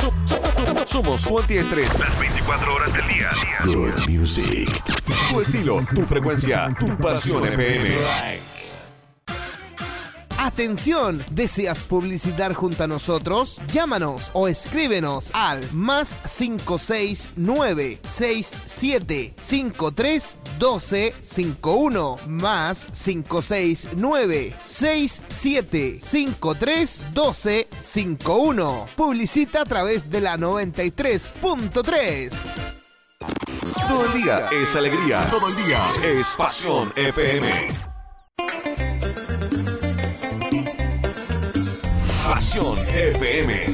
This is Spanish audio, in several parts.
Somos tu antiestrés. Las 24 horas del día. Good music. Tu estilo, tu frecuencia, tu pasión FM. Atención, ¿deseas publicitar junto a nosotros? Llámanos o escríbenos al +569 6753 1251 +569 6753 1251. Publicita a través de la 93.3. Todo el día es alegría. Todo el día es pasión FM. Pasión FM.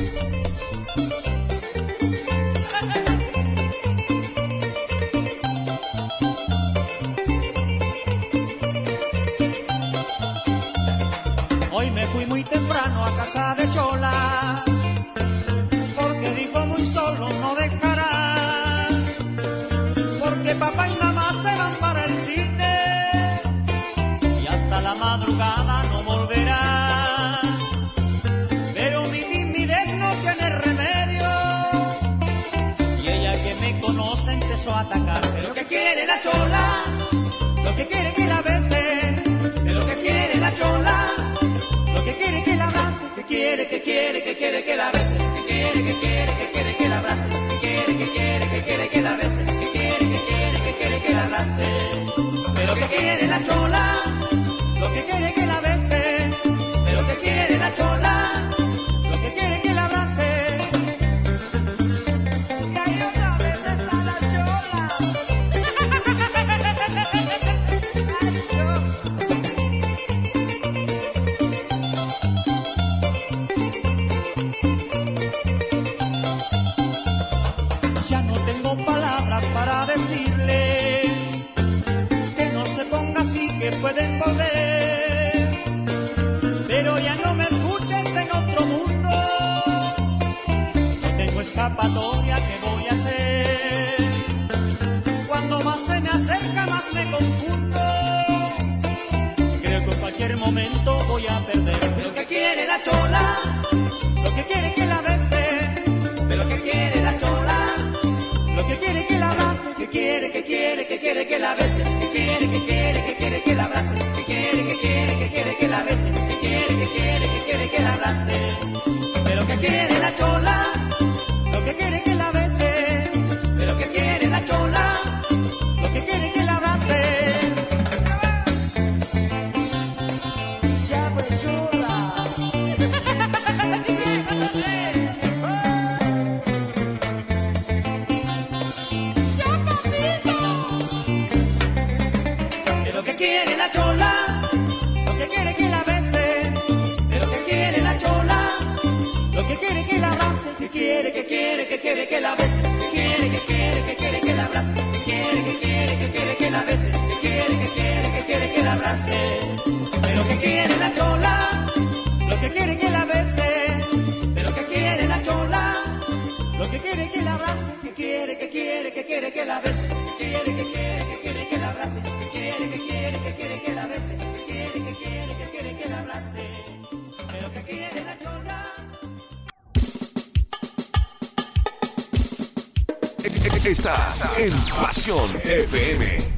Hoy me fui muy temprano a casa de Chola, porque dijo muy solo no dejará, porque papá y mamá se van para el cine y hasta la madrugada no volverá. Pero mi timidez no tiene remedio y ella que me conoce empezó a atacar. Pero que quiere la Chola, lo que quiere que la bese, pero que quiere la Chola, lo que quiere que la abrace, que quiere que la bese, que quiere que la abrace, que quiere que la bese, que quiere que la abrace. Pero que quiere la Chola, lo que quiere que la bese, pero que quiere la Chola, lo que quiere que la abrace. Y ahí otra vez está la Chola. Ya no tengo palabras para decirle que no se ponga así, que pueden volver, pero ya no me escuches en otro mundo, no tengo escapatoria, ¿qué voy a hacer? Cuando más se me acerca más me confundo, creo que en cualquier momento voy a perder. Pero que quiere la Chola, lo que quiere que la bese, pero que quiere la Chola, lo que quiere que la abrace, que quiere que la bese, que quiere que la abrace, que quiere que la bese, que quiere que la abrace. Pero que quiere la Chola, lo que quiere que la bese, pero que quiere la Chola, lo que quiere que la abrace. Ya pues Chola. Pero que quiere la Chola, lo que quiere que la bese, pero que quiere la Chola, lo que quiere que la abrace, que quiere que la bese, que quiere que la abrace, que quiere que la bese, que quiere que la abrace. Pero que quiere la Chola, lo que quiere que la bese, pero que quiere la Chola, lo que quiere que la abrace, que quiere que la bese, que quiere que la abrace, que quiere que la bese, que quiere que la abrace. Pero que quiere la Chola. Estás en Pasión FM.